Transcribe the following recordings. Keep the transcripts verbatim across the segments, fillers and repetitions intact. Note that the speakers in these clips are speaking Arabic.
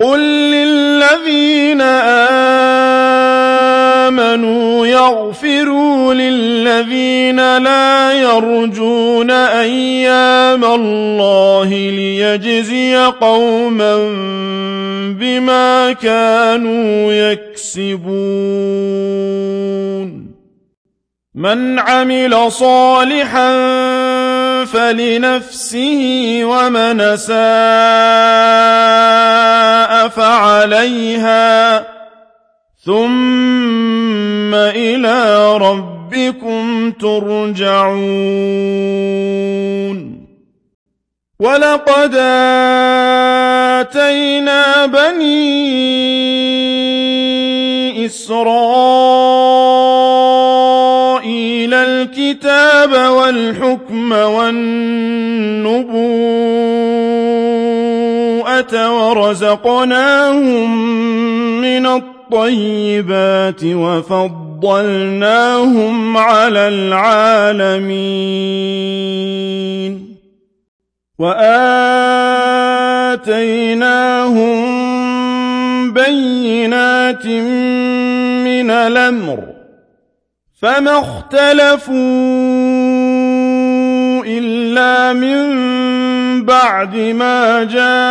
قل للذين آمنوا يغفروا للذين لا يرجون أيام الله ليجزي قوما بما كانوا يكسبون من عمل صالحا فلنفسه ومن أساء فعليها ثم إلى ربكم ترجعون ولقد آتينا بني إسرائيل الكتاب والحكم والنبوءة ورزقناهم من الطيبات وفضلناهم على العالمين وآتيناهم بينات من الأمر فما اختلفوا إلا من بعد ما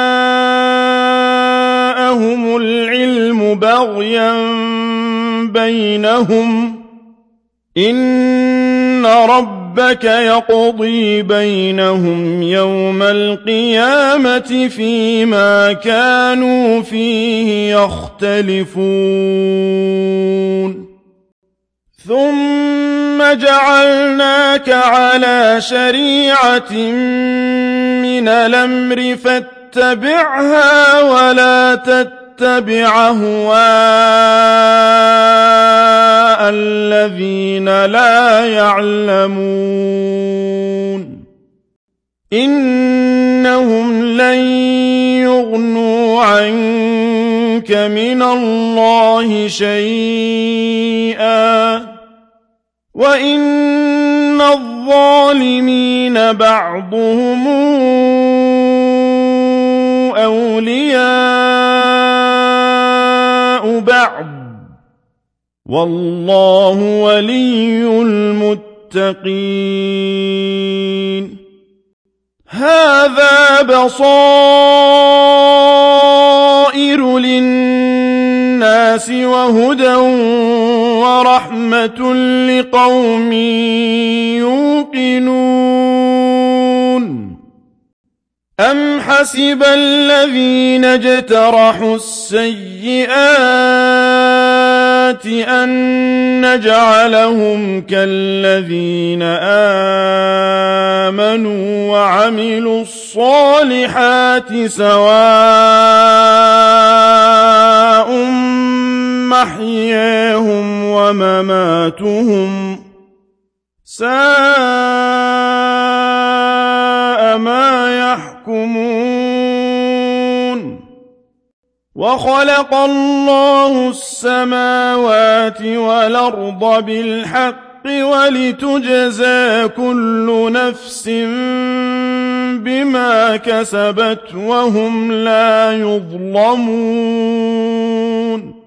جاءهم العلم بغيا بينهم إن ربك يقضي بينهم يوم القيامة فيما كانوا فيه يختلفون ثم جعلناك على شريعة من الأمر فاتبعها ولا تتبع أهواء الذين لا يعلمون إنهم لن يغنوا عنك من الله شيئا وإن الظالمين بعضهم أولياء بعض والله ولي المتقين هذا بصائر للناس وهدى ورحمة لقوم يوقنون أم حسب الذين اجترحوا السيئات أن نجعلهم كالذين آمنوا وعملوا الصالحات سواء محياهم ومماتهم ساء ما يحكمون وخلق الله السماوات والأرض بالحق ولتجزى كل نفس بما كسبت وهم لا يظلمون